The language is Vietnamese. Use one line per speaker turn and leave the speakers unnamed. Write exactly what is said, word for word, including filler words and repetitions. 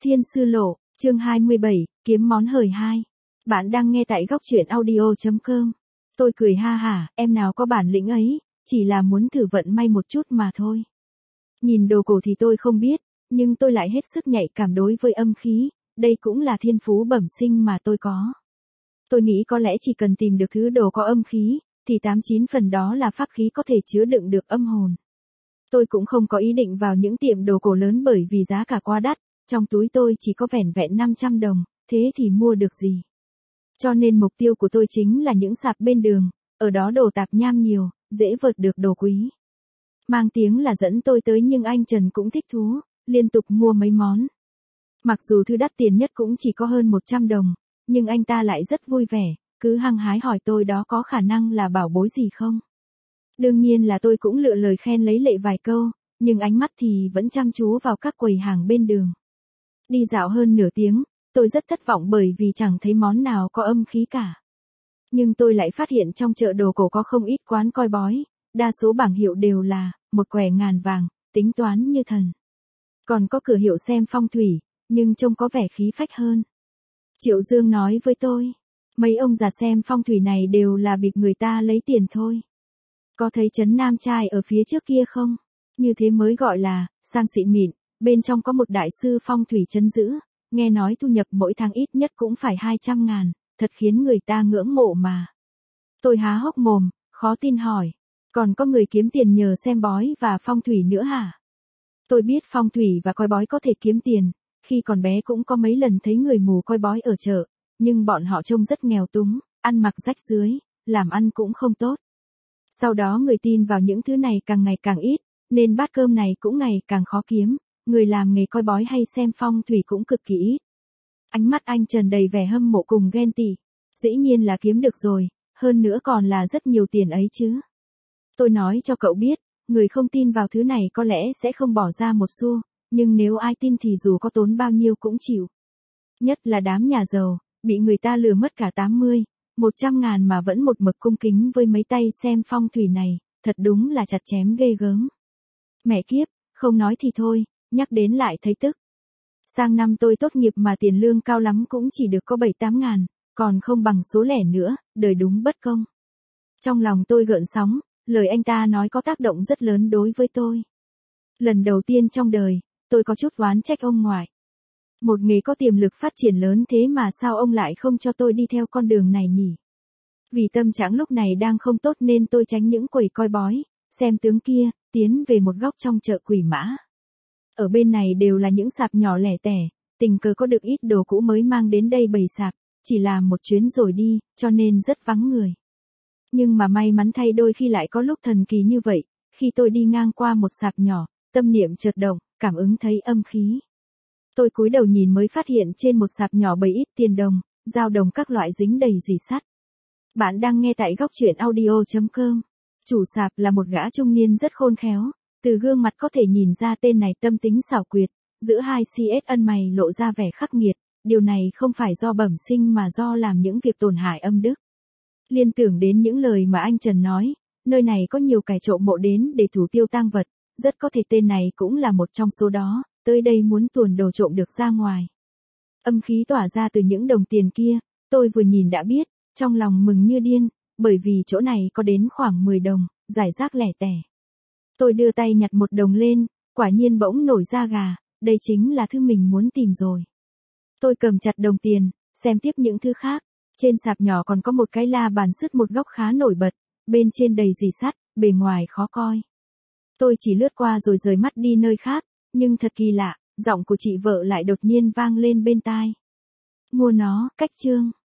Thiên Sư Lộ, chương hai mươi bảy, kiếm món hời hai. Bạn đang nghe tại góc truyện audio chấm com. Tôi cười ha hả, em nào có bản lĩnh ấy, chỉ là muốn thử vận may một chút mà thôi. Nhìn đồ cổ thì tôi không biết, nhưng tôi lại hết sức nhạy cảm đối với âm khí, đây cũng là thiên phú bẩm sinh mà tôi có. Tôi nghĩ có lẽ chỉ cần tìm được thứ đồ có âm khí, thì tám chín phần đó là pháp khí có thể chứa đựng được âm hồn. Tôi cũng không có ý định vào những tiệm đồ cổ lớn bởi vì giá cả quá đắt, trong túi tôi chỉ có vẻn vẹn năm trăm đồng, thế thì mua được gì. Cho nên mục tiêu của tôi chính là những sạp bên đường, ở đó đồ tạp nham nhiều, dễ vợt được đồ quý. Mang tiếng là dẫn tôi tới nhưng anh Trần cũng thích thú, liên tục mua mấy món. Mặc dù thứ đắt tiền nhất cũng chỉ có hơn một trăm đồng, nhưng anh ta lại rất vui vẻ, cứ hăng hái hỏi tôi đó có khả năng là bảo bối gì không. Đương nhiên là tôi cũng lựa lời khen lấy lệ vài câu, nhưng ánh mắt thì vẫn chăm chú vào các quầy hàng bên đường. Đi dạo hơn nửa tiếng, tôi rất thất vọng bởi vì chẳng thấy món nào có âm khí cả. Nhưng tôi lại phát hiện trong chợ đồ cổ có không ít quán coi bói, đa số bảng hiệu đều là một quẻ ngàn vàng, tính toán như thần. Còn có cửa hiệu xem phong thủy, nhưng trông có vẻ khí phách hơn. Triệu Dương nói với tôi, mấy ông già xem phong thủy này đều là bịp người ta lấy tiền thôi. Có thấy trấn Nam Trai ở phía trước kia không? Như thế mới gọi là sang xịn mịn, bên trong có một đại sư phong thủy trấn giữ, nghe nói thu nhập mỗi tháng ít nhất cũng phải hai trăm ngàn, thật khiến người ta ngưỡng mộ mà. Tôi há hốc mồm, khó tin hỏi, còn có người kiếm tiền nhờ xem bói và phong thủy nữa hả? Tôi biết phong thủy và coi bói có thể kiếm tiền, khi còn bé cũng có mấy lần thấy người mù coi bói ở chợ, nhưng bọn họ trông rất nghèo túng, ăn mặc rách rưới, làm ăn cũng không tốt. Sau đó người tin vào những thứ này càng ngày càng ít, nên bát cơm này cũng ngày càng khó kiếm, người làm nghề coi bói hay xem phong thủy cũng cực kỳ ít. Ánh mắt anh Trần đầy vẻ hâm mộ cùng ghen tị, dĩ nhiên là kiếm được rồi, hơn nữa còn là rất nhiều tiền ấy chứ. Tôi nói cho cậu biết, người không tin vào thứ này có lẽ sẽ không bỏ ra một xu, nhưng nếu ai tin thì dù có tốn bao nhiêu cũng chịu. Nhất là đám nhà giàu, bị người ta lừa mất cả tám mươi, một trăm ngàn mà vẫn một mực cung kính với mấy tay xem phong thủy này, thật đúng là chặt chém ghê gớm. Mẹ kiếp, không nói thì thôi, nhắc đến lại thấy tức. Sang năm tôi tốt nghiệp mà tiền lương cao lắm cũng chỉ được có bảy tám ngàn, còn không bằng số lẻ nữa, đời đúng bất công. Trong lòng tôi gợn sóng, lời anh ta nói có tác động rất lớn đối với tôi. Lần đầu tiên trong đời, tôi có chút oán trách ông ngoại. Một nghề có tiềm lực phát triển lớn thế mà sao ông lại không cho tôi đi theo con đường này nhỉ? Vì tâm trạng lúc này đang không tốt nên tôi tránh những quầy coi bói, xem tướng kia, tiến về một góc trong chợ Quỷ Mã. Ở bên này đều là những sạp nhỏ lẻ tẻ, tình cờ có được ít đồ cũ mới mang đến đây bày sạp, chỉ làm một chuyến rồi đi, cho nên rất vắng người. Nhưng mà may mắn thay đôi khi lại có lúc thần kỳ như vậy, khi tôi đi ngang qua một sạp nhỏ, tâm niệm chợt động, cảm ứng thấy âm khí. Tôi cúi đầu nhìn mới phát hiện trên một sạp nhỏ bày ít tiền đồng, dao đồng các loại dính đầy rỉ sắt. Bạn đang nghe tại góc truyện audio chấm com. Chủ sạp là một gã trung niên rất khôn khéo, từ gương mặt có thể nhìn ra tên này tâm tính xảo quyệt, giữa hai cx ân mày lộ ra vẻ khắc nghiệt, điều này không phải do bẩm sinh mà do làm những việc tổn hại âm đức. Liên tưởng đến những lời mà anh Trần nói, nơi này có nhiều kẻ trộm mộ đến để thủ tiêu tang vật, rất có thể tên này cũng là một trong số đó, tới đây muốn tuồn đồ trộm được ra ngoài. Âm khí tỏa ra từ những đồng tiền kia, tôi vừa nhìn đã biết, trong lòng mừng như điên, bởi vì chỗ này có đến khoảng mười đồng, rải rác lẻ tẻ. Tôi đưa tay nhặt một đồng lên, quả nhiên bỗng nổi da gà, đây chính là thứ mình muốn tìm rồi. Tôi cầm chặt đồng tiền, xem tiếp những thứ khác, trên sạp nhỏ còn có một cái la bàn sứt một góc khá nổi bật, bên trên đầy rỉ sắt, bề ngoài khó coi. Tôi chỉ lướt qua rồi rời mắt đi nơi khác, nhưng thật kỳ lạ, giọng của chị vợ lại đột nhiên vang lên bên tai. Mua nó, cách chương.